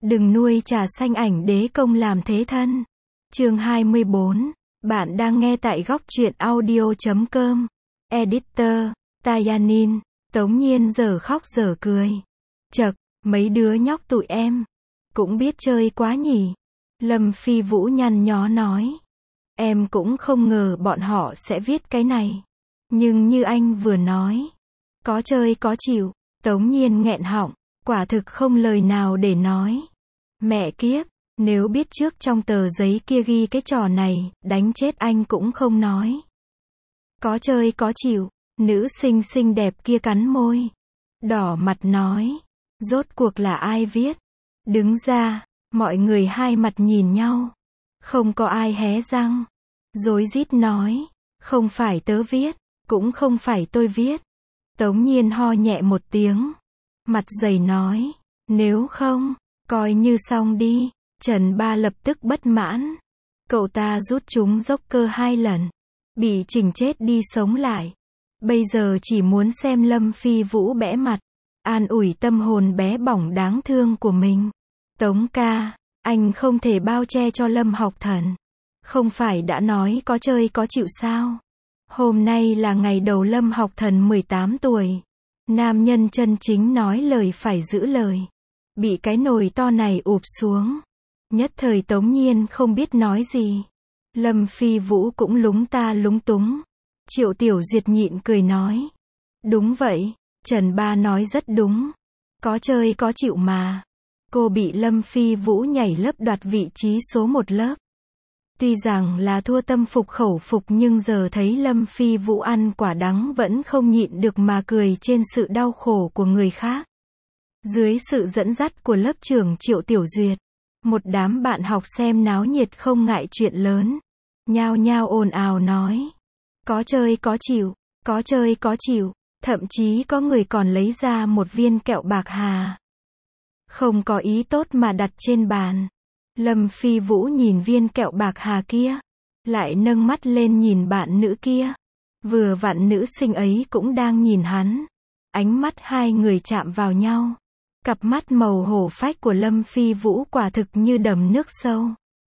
Đừng nuôi trà xanh ảnh đế công làm thế thân. Chương 24. Bạn đang nghe tại góc truyện audio.com. Editor, Tayanin. Tống Nhiên giờ khóc giờ cười. Chậc, mấy đứa nhóc tụi em cũng biết chơi quá nhỉ. Lâm Phi Vũ nhăn nhó nói. Em cũng không ngờ bọn họ sẽ viết cái này. Nhưng như anh vừa nói, có chơi có chịu. Tống Nhiên nghẹn họng, quả thực không lời nào để nói. Mẹ kiếp, nếu biết trước trong tờ giấy kia ghi cái trò này, đánh chết anh cũng không nói. Có chơi có chịu, nữ sinh xinh đẹp kia cắn môi, đỏ mặt nói. Rốt cuộc là ai viết? Đứng ra, mọi người hai mặt nhìn nhau. Không có ai hé răng. Rối rít nói, không phải tớ viết, cũng không phải tôi viết. Tống Nhiên ho nhẹ một tiếng, mặt dày nói, nếu không, coi như xong đi. Trần Ba lập tức bất mãn. Cậu ta rút chúng dốc cơ 2 lần, bị chỉnh chết đi sống lại. Bây giờ chỉ muốn xem Lâm Phi Vũ bẽ mặt, an ủi tâm hồn bé bỏng đáng thương của mình. Tống ca, anh không thể bao che cho Lâm Học Thần. Không phải đã nói có chơi có chịu sao? Hôm nay là ngày đầu Lâm Học Thần 18 tuổi. Nam nhân chân chính nói lời phải giữ lời. Bị cái nồi to này ụp xuống. Nhất thời Tống Nhiên không biết nói gì. Lâm Phi Vũ cũng lúng ta lúng túng. Triệu Tiểu Duyệt nhịn cười nói. Đúng vậy, Trần Ba nói rất đúng. Có chơi có chịu mà. Cô bị Lâm Phi Vũ nhảy lớp đoạt vị trí số 1 lớp. Tuy rằng là thua tâm phục khẩu phục nhưng giờ thấy Lâm Phi Vũ ăn quả đắng vẫn không nhịn được mà cười trên sự đau khổ của người khác. Dưới sự dẫn dắt của lớp trưởng Triệu Tiểu Duyệt, một đám bạn học xem náo nhiệt không ngại chuyện lớn. Nhao nhao ồn ào nói. Có chơi có chịu, có chơi có chịu, thậm chí có người còn lấy ra một viên kẹo bạc hà. Không có ý tốt mà đặt trên bàn. Lâm Phi Vũ nhìn viên kẹo bạc hà kia, lại nâng mắt lên nhìn bạn nữ kia. Vừa vặn nữ sinh ấy cũng đang nhìn hắn. Ánh mắt hai người chạm vào nhau. Cặp mắt màu hổ phách của Lâm Phi Vũ quả thực như đầm nước sâu.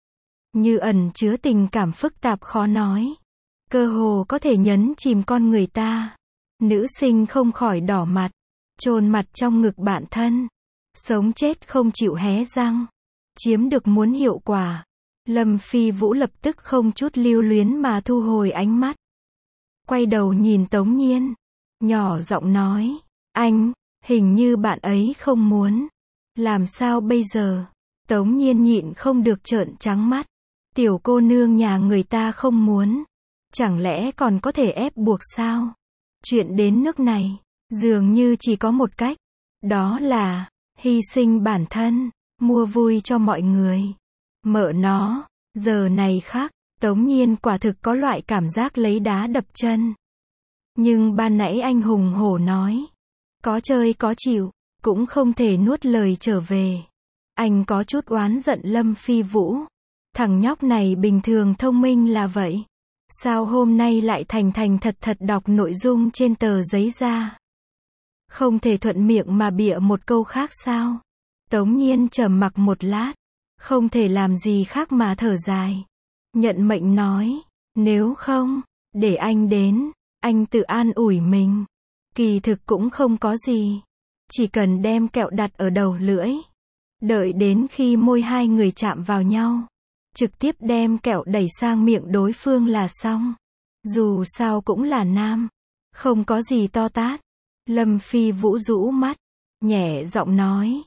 Như ẩn chứa tình cảm phức tạp khó nói. Cơ hồ có thể nhấn chìm con người ta. Nữ sinh không khỏi đỏ mặt, chôn mặt trong ngực bạn thân. Sống chết không chịu hé răng. Chiếm được muốn hiệu quả. Lâm Phi Vũ lập tức không chút lưu luyến mà thu hồi ánh mắt. Quay đầu nhìn Tống Nhiên. Nhỏ giọng nói. Anh, hình như bạn ấy không muốn. Làm sao bây giờ? Tống Nhiên nhịn không được trợn trắng mắt. Tiểu cô nương nhà người ta không muốn. Chẳng lẽ còn có thể ép buộc sao? Chuyện đến nước này, dường như chỉ có một cách. Đó là, hy sinh bản thân, mua vui cho mọi người. Mợ nó, giờ này khác, Tống Nhiên quả thực có loại cảm giác lấy đá đập chân. Nhưng ban nãy anh hùng hổ nói. Có chơi có chịu, cũng không thể nuốt lời trở về. Anh có chút oán giận Lâm Phi Vũ. Thằng nhóc này bình thường thông minh là vậy. Sao hôm nay lại thành thật thật đọc nội dung trên tờ giấy ra? Không thể thuận miệng mà bịa một câu khác sao? Tống Nhiên trầm mặc một lát. Không thể làm gì khác mà thở dài. Nhận mệnh nói. Nếu không, để anh đến. Anh tự an ủi mình. Kỳ thực cũng không có gì. Chỉ cần đem kẹo đặt ở đầu lưỡi. Đợi đến khi môi hai người chạm vào nhau. Trực tiếp đem kẹo đẩy sang miệng đối phương là xong. Dù sao cũng là nam. Không có gì to tát. Lâm Phi Vũ rũ mắt. Nhẹ giọng nói.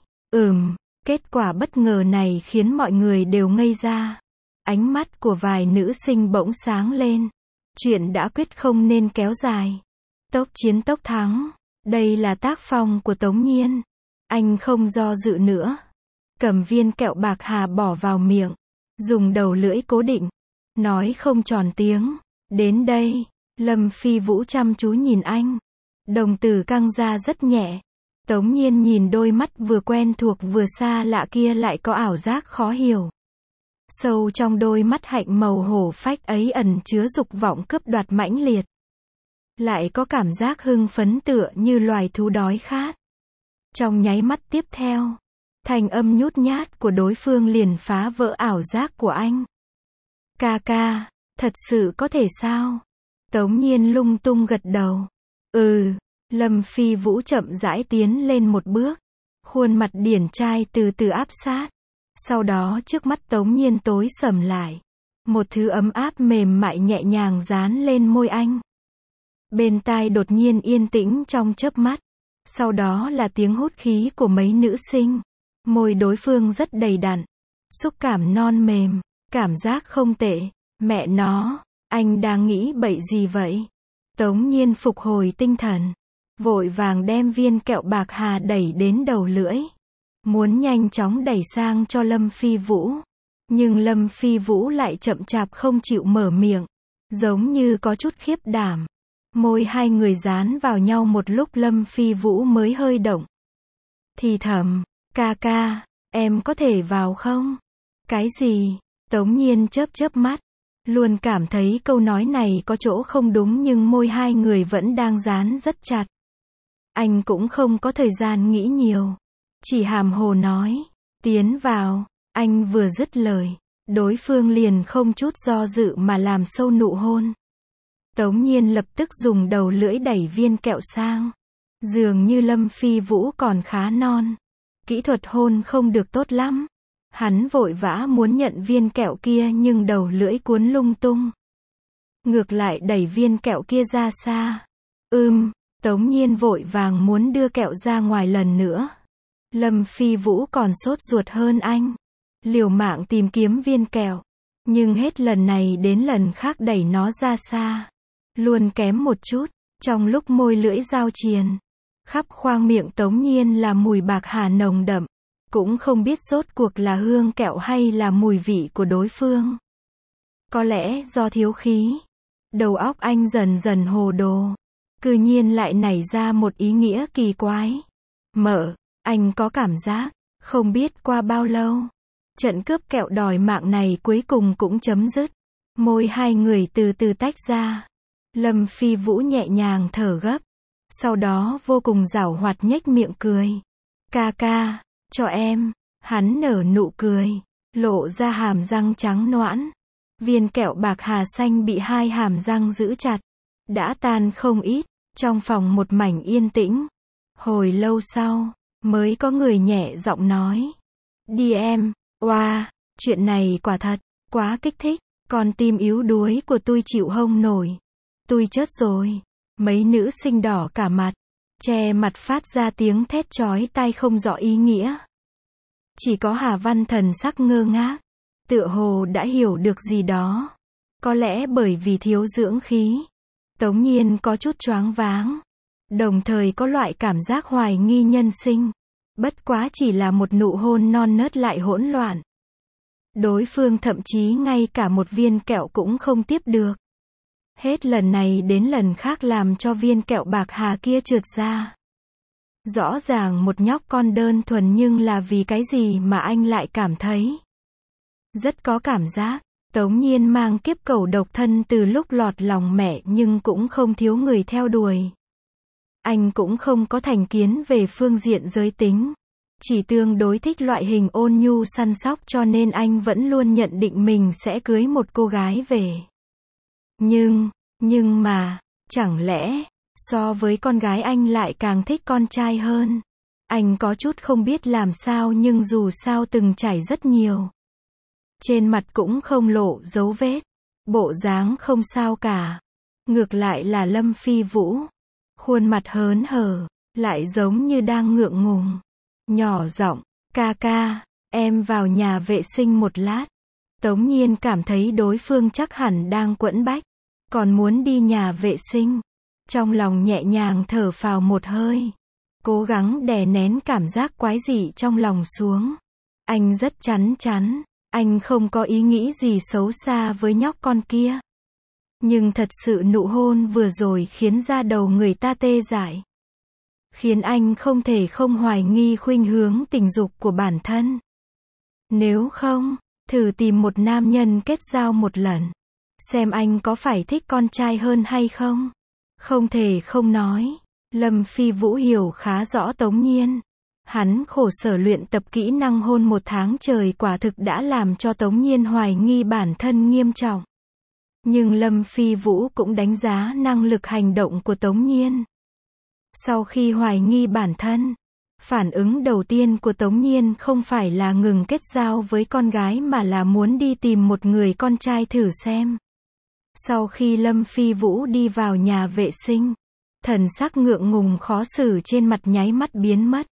Kết quả bất ngờ này khiến mọi người đều ngây ra. Ánh mắt của vài nữ sinh bỗng sáng lên. Chuyện đã quyết không nên kéo dài. Tốc chiến tốc thắng. Đây là tác phong của Tống Nhiên. Anh không do dự nữa. Cầm viên kẹo bạc hà bỏ vào miệng. Dùng đầu lưỡi cố định. Nói không tròn tiếng. Đến đây. Lâm Phi Vũ chăm chú nhìn anh. Đồng tử căng ra rất nhẹ. Tống Nhiên nhìn đôi mắt vừa quen thuộc vừa xa lạ kia lại có ảo giác khó hiểu. Sâu trong đôi mắt hạnh màu hổ phách ấy ẩn chứa dục vọng cướp đoạt mãnh liệt. Lại có cảm giác hưng phấn tựa như loài thú đói khát. Trong nháy mắt tiếp theo, Thanh âm nhút nhát của đối phương liền phá vỡ ảo giác của anh. Ca ca, thật sự có thể sao? Tống Nhiên lung tung gật đầu. Lâm Phi Vũ chậm rãi tiến lên một bước. Khuôn mặt điển trai từ từ áp sát. Sau đó trước mắt Tống Nhiên tối sầm lại. Một thứ ấm áp mềm mại nhẹ nhàng dán lên môi anh. Bên tai đột nhiên yên tĩnh trong chớp mắt. Sau đó là tiếng hút khí của mấy nữ sinh. Môi đối phương rất đầy đặn. Xúc cảm non mềm. Cảm giác không tệ. Mẹ nó, anh đang nghĩ bậy gì vậy? Tống Nhiên phục hồi tinh thần. Vội vàng đem viên kẹo bạc hà đẩy đến đầu lưỡi. Muốn nhanh chóng đẩy sang cho Lâm Phi Vũ. Nhưng Lâm Phi Vũ lại chậm chạp không chịu mở miệng. Giống như có chút khiếp đảm. Môi hai người dán vào nhau một lúc Lâm Phi Vũ mới hơi động. Thì thầm, ca ca, em có thể vào không? Cái gì? Tống Nhiên chớp mắt. Luôn cảm thấy câu nói này có chỗ không đúng nhưng môi hai người vẫn đang dán rất chặt. Anh cũng không có thời gian nghĩ nhiều. Chỉ hàm hồ nói, tiến vào. Anh vừa dứt lời. Đối phương liền không chút do dự mà làm sâu nụ hôn. Tống Nhiên lập tức dùng đầu lưỡi đẩy viên kẹo sang. Dường như Lâm Phi Vũ còn khá non. Kỹ thuật hôn không được tốt lắm. Hắn vội vã muốn nhận viên kẹo kia nhưng đầu lưỡi cuốn lung tung. Ngược lại đẩy viên kẹo kia ra xa. Tống Nhiên vội vàng muốn đưa kẹo ra ngoài lần nữa. Lâm Phi Vũ còn sốt ruột hơn anh. Liều mạng tìm kiếm viên kẹo. Nhưng hết lần này đến lần khác đẩy nó ra xa. Luôn kém một chút. Trong lúc môi lưỡi giao triền. Khắp khoang miệng Tống Nhiên là mùi bạc hà nồng đậm. Cũng không biết rốt cuộc là hương kẹo hay là mùi vị của đối phương. Có lẽ do thiếu khí. Đầu óc anh dần dần hồ đồ. Cư nhiên lại nảy ra một ý nghĩa kỳ quái. Anh có cảm giác, không biết qua bao lâu. Trận cướp kẹo đòi mạng này cuối cùng cũng chấm dứt. Môi hai người từ từ tách ra. Lâm Phi Vũ nhẹ nhàng thở gấp. Sau đó vô cùng giảo hoạt nhếch miệng cười. Ca ca, cho em. Hắn nở nụ cười. Lộ ra hàm răng trắng nõn. Viên kẹo bạc hà xanh bị hai hàm răng giữ chặt. Đã tan không ít. Trong phòng một mảnh yên tĩnh. Hồi lâu sau, mới có người nhẹ giọng nói. Đi em, chuyện này quả thật, quá kích thích. Con tim yếu đuối của tôi chịu không nổi. Tôi chết rồi. Mấy nữ sinh đỏ cả mặt. Che mặt phát ra tiếng thét chói tai không rõ ý nghĩa. Chỉ có Hà Văn thần sắc ngơ ngác. Tựa hồ đã hiểu được gì đó. Có lẽ bởi vì thiếu dưỡng khí. Tống Nhiên có chút choáng váng. Đồng thời có loại cảm giác hoài nghi nhân sinh. Bất quá chỉ là một nụ hôn non nớt lại hỗn loạn. Đối phương thậm chí ngay cả một viên kẹo cũng không tiếp được. Hết lần này đến lần khác làm cho viên kẹo bạc hà kia trượt ra. Rõ ràng một nhóc con đơn thuần nhưng là vì cái gì mà anh lại cảm thấy rất có cảm giác. Tống Nhiên mang kiếp cẩu độc thân từ lúc lọt lòng mẹ nhưng cũng không thiếu người theo đuổi. Anh cũng không có thành kiến về phương diện giới tính. Chỉ tương đối thích loại hình ôn nhu săn sóc cho nên anh vẫn luôn nhận định mình sẽ cưới một cô gái về. Nhưng mà, chẳng lẽ, so với con gái anh lại càng thích con trai hơn. Anh có chút không biết làm sao nhưng dù sao từng trải rất nhiều. Trên mặt cũng không lộ dấu vết. Bộ dáng không sao cả. Ngược lại là Lâm Phi Vũ. Khuôn mặt hớn hở, lại giống như đang ngượng ngùng. Nhỏ giọng, ca ca, em vào nhà vệ sinh một lát. Tống Nhiên cảm thấy đối phương chắc hẳn đang quẫn bách. Còn muốn đi nhà vệ sinh. Trong lòng nhẹ nhàng thở phào một hơi. Cố gắng đè nén cảm giác quái dị trong lòng xuống. Anh rất chắn chắn. Anh không có ý nghĩ gì xấu xa với nhóc con kia. Nhưng thật sự nụ hôn vừa rồi khiến da đầu người ta tê dại. Khiến anh không thể không hoài nghi khuynh hướng tình dục của bản thân. Nếu không, thử tìm một nam nhân kết giao một lần. Xem anh có phải thích con trai hơn hay không. Không thể không nói. Lâm Phi Vũ hiểu khá rõ Tống Nhiên. Hắn khổ sở luyện tập kỹ năng hôn 1 tháng trời quả thực đã làm cho Tống Nhiên hoài nghi bản thân nghiêm trọng. Nhưng Lâm Phi Vũ cũng đánh giá năng lực hành động của Tống Nhiên. Sau khi hoài nghi bản thân, phản ứng đầu tiên của Tống Nhiên không phải là ngừng kết giao với con gái mà là muốn đi tìm một người con trai thử xem. Sau khi Lâm Phi Vũ đi vào nhà vệ sinh, thần sắc ngượng ngùng khó xử trên mặt nháy mắt biến mất.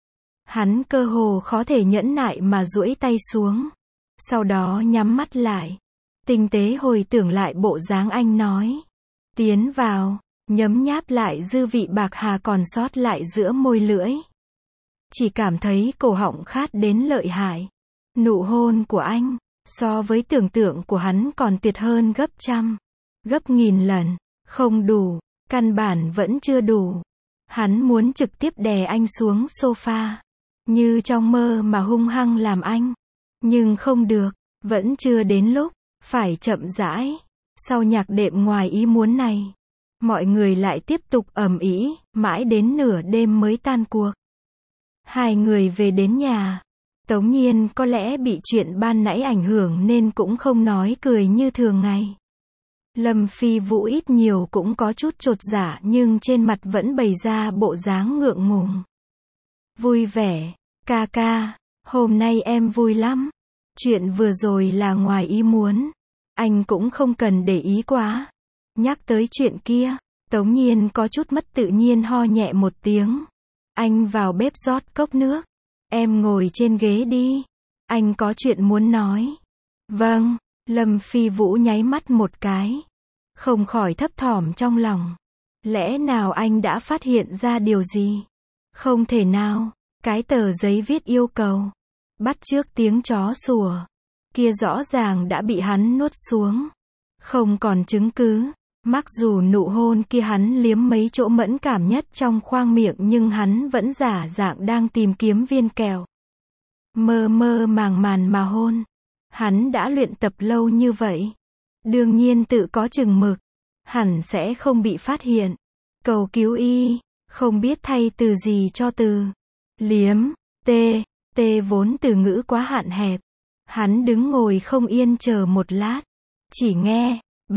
Hắn cơ hồ khó thể nhẫn nại mà duỗi tay xuống. Sau đó nhắm mắt lại. Tinh tế hồi tưởng lại bộ dáng anh nói. Tiến vào, nhấm nháp lại dư vị bạc hà còn sót lại giữa môi lưỡi. Chỉ cảm thấy cổ họng khát đến lợi hại. Nụ hôn của anh, so với tưởng tượng của hắn còn tuyệt hơn gấp trăm, gấp nghìn lần. Không đủ, căn bản vẫn chưa đủ. Hắn muốn trực tiếp đè anh xuống sofa. Như trong mơ mà hung hăng làm anh. Nhưng không được, vẫn chưa đến lúc, phải chậm rãi. Sau nhạc đệm ngoài ý muốn này, mọi người lại tiếp tục ầm ĩ, mãi đến nửa đêm mới tan cuộc. Hai người về đến nhà. Tống Nhiên có lẽ bị chuyện ban nãy ảnh hưởng nên cũng không nói cười như thường ngày. Lâm Phi Vũ ít nhiều cũng có chút chột dạ nhưng trên mặt vẫn bày ra bộ dáng ngượng ngùng. Vui vẻ, ca ca, hôm nay em vui lắm. Chuyện vừa rồi là ngoài ý muốn. Anh cũng không cần để ý quá. Nhắc tới chuyện kia, Tống Nhiên có chút mất tự nhiên ho nhẹ một tiếng. Anh vào bếp rót cốc nước. Em ngồi trên ghế đi. Anh có chuyện muốn nói. Vâng, Lâm Phi Vũ nháy mắt một cái. Không khỏi thấp thỏm trong lòng. Lẽ nào anh đã phát hiện ra điều gì? Không thể nào. Cái tờ giấy viết yêu cầu. Bắt chước tiếng chó sủa. Kia rõ ràng đã bị hắn nuốt xuống. Không còn chứng cứ. Mặc dù nụ hôn kia hắn liếm mấy chỗ mẫn cảm nhất trong khoang miệng nhưng hắn vẫn giả dạng đang tìm kiếm viên kẹo. Mơ mơ màng màng mà hôn. Hắn đã luyện tập lâu như vậy. Đương nhiên tự có chừng mực. Hẳn sẽ không bị phát hiện. Cầu cứu y. Không biết thay từ gì cho từ. Liếm. Tê vốn từ ngữ quá hạn hẹp. Hắn đứng ngồi không yên chờ một lát. Chỉ nghe.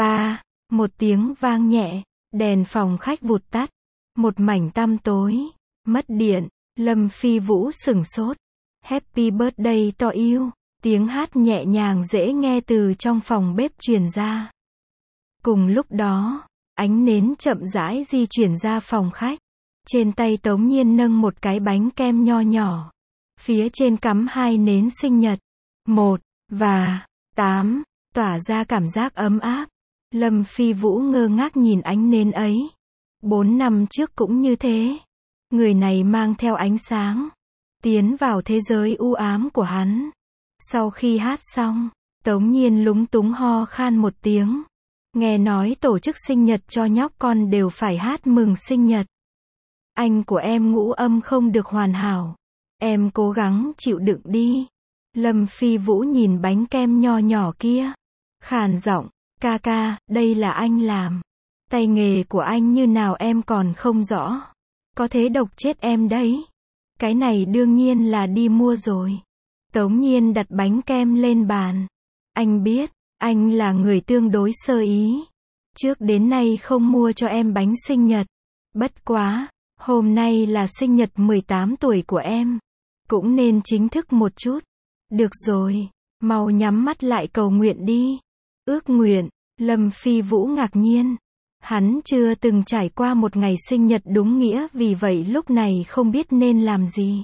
Một tiếng vang nhẹ. Đèn phòng khách vụt tắt. Một mảnh tăm tối. Mất điện. Lâm Phi Vũ sửng sốt. Happy birthday to you. Tiếng hát nhẹ nhàng dễ nghe từ trong phòng bếp truyền ra. Cùng lúc đó, ánh nến chậm rãi di chuyển ra phòng khách. Trên tay Tống Nhiên nâng một cái bánh kem nho nhỏ. Phía trên cắm 2 nến sinh nhật. 1 và 8, tỏa ra cảm giác ấm áp. Lâm Phi Vũ ngơ ngác nhìn ánh nến ấy. 4 năm trước cũng như thế. Người này mang theo ánh sáng. Tiến vào thế giới u ám của hắn. Sau khi hát xong, Tống Nhiên lúng túng ho khan một tiếng. Nghe nói tổ chức sinh nhật cho nhóc con đều phải hát mừng sinh nhật. Anh của em ngũ âm không được hoàn hảo. Em cố gắng chịu đựng đi. Lâm Phi Vũ nhìn bánh kem nho nhỏ kia. Khàn giọng, ca ca, đây là anh làm. Tay nghề của anh như nào em còn không rõ. Có thế độc chết em đấy. Cái này đương nhiên là đi mua rồi. Tống Nhiên đặt bánh kem lên bàn. Anh biết, anh là người tương đối sơ ý. Trước đến nay không mua cho em bánh sinh nhật. Bất quá, hôm nay là sinh nhật 18 tuổi của em. Cũng nên chính thức một chút. Được rồi, mau nhắm mắt lại cầu nguyện đi. Ước nguyện, Lâm Phi Vũ ngạc nhiên. Hắn chưa từng trải qua một ngày sinh nhật đúng nghĩa vì vậy lúc này không biết nên làm gì.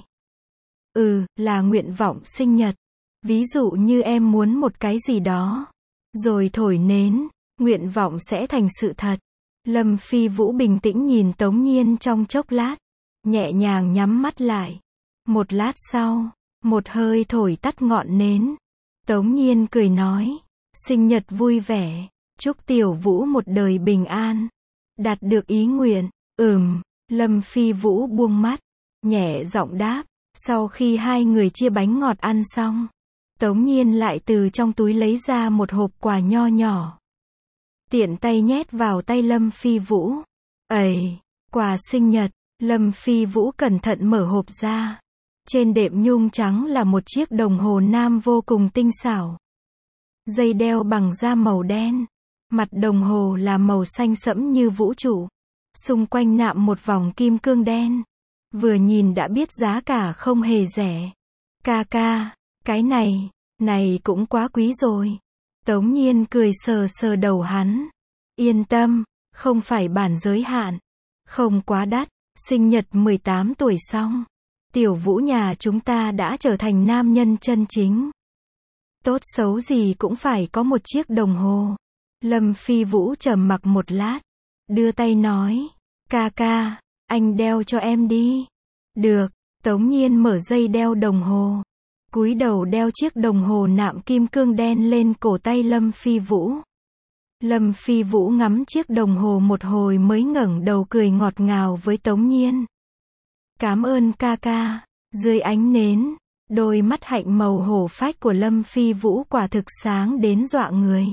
Là nguyện vọng sinh nhật. Ví dụ như em muốn một cái gì đó. Rồi thổi nến, nguyện vọng sẽ thành sự thật. Lâm Phi Vũ bình tĩnh nhìn Tống Nhiên trong chốc lát. Nhẹ nhàng nhắm mắt lại. Một lát sau, một hơi thổi tắt ngọn nến. Tống Nhiên cười nói. Sinh nhật vui vẻ. Chúc Tiểu Vũ một đời bình an. Đạt được ý nguyện. Lâm Phi Vũ buông mắt. Nhẹ giọng đáp. Sau khi hai người chia bánh ngọt ăn xong, Tống Nhiên lại từ trong túi lấy ra một hộp quà nho nhỏ. Tiện tay nhét vào tay Lâm Phi Vũ. Quà sinh nhật. Lâm Phi Vũ cẩn thận mở hộp ra. Trên đệm nhung trắng là một chiếc đồng hồ nam vô cùng tinh xảo. Dây đeo bằng da màu đen. Mặt đồng hồ là màu xanh sẫm như vũ trụ. Xung quanh nạm một vòng kim cương đen. Vừa nhìn đã biết giá cả không hề rẻ. Ca ca, cái này cũng quá quý rồi. Tống Nhiên cười sờ sờ đầu hắn. Yên tâm, không phải bản giới hạn. Không quá đắt, sinh nhật 18 tuổi xong. Tiểu Vũ nhà chúng ta đã trở thành nam nhân chân chính. Tốt xấu gì cũng phải có một chiếc đồng hồ. Lâm Phi Vũ trầm mặc một lát. Đưa tay nói. Ca ca, anh đeo cho em đi. Được, Tống Nhiên mở dây đeo đồng hồ. Cúi đầu đeo chiếc đồng hồ nạm kim cương đen lên cổ tay Lâm Phi Vũ. Lâm Phi Vũ ngắm chiếc đồng hồ một hồi mới ngẩng đầu cười ngọt ngào với Tống Nhiên. Cảm ơn ca ca. Dưới ánh nến, đôi mắt hạnh màu hổ phách của Lâm Phi Vũ quả thực sáng đến dọa người.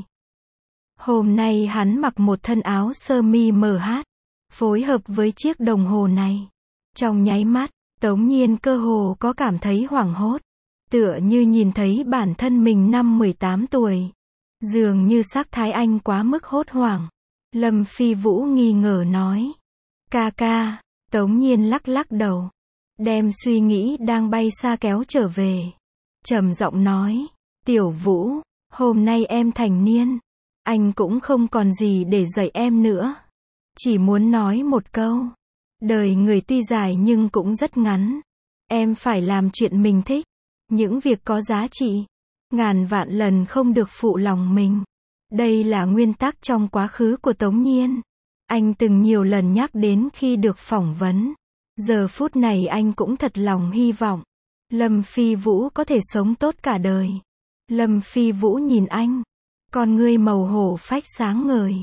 Hôm nay hắn mặc một thân áo sơ mi MH, phối hợp với chiếc đồng hồ này. Trong nháy mắt, Tống Nhiên cơ hồ có cảm thấy hoảng hốt. Tựa như nhìn thấy bản thân mình năm 18 tuổi. Dường như sắc thái anh quá mức hốt hoảng. Lâm Phi Vũ nghi ngờ nói. Ca ca, Tống Nhiên lắc lắc đầu. Đem suy nghĩ đang bay xa kéo trở về. Trầm giọng nói. Tiểu Vũ, hôm nay em thành niên. Anh cũng không còn gì để dạy em nữa. Chỉ muốn nói một câu. Đời người tuy dài nhưng cũng rất ngắn. Em phải làm chuyện mình thích. Những việc có giá trị. Ngàn vạn lần không được phụ lòng mình. Đây là nguyên tắc trong quá khứ của Tống Nhiên. Anh từng nhiều lần nhắc đến khi được phỏng vấn. Giờ phút này anh cũng thật lòng hy vọng. Lâm Phi Vũ có thể sống tốt cả đời. Lâm Phi Vũ nhìn anh. Con ngươi màu hổ phách sáng ngời.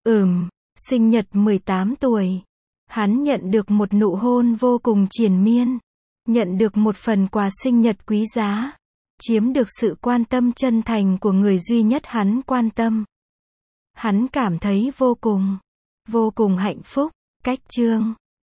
Sinh nhật 18 tuổi. Hắn nhận được một nụ hôn vô cùng triền miên. Nhận được một phần quà sinh nhật quý giá. Chiếm được sự quan tâm chân thành của người duy nhất hắn quan tâm. Hắn cảm thấy vô cùng hạnh phúc. Cách chương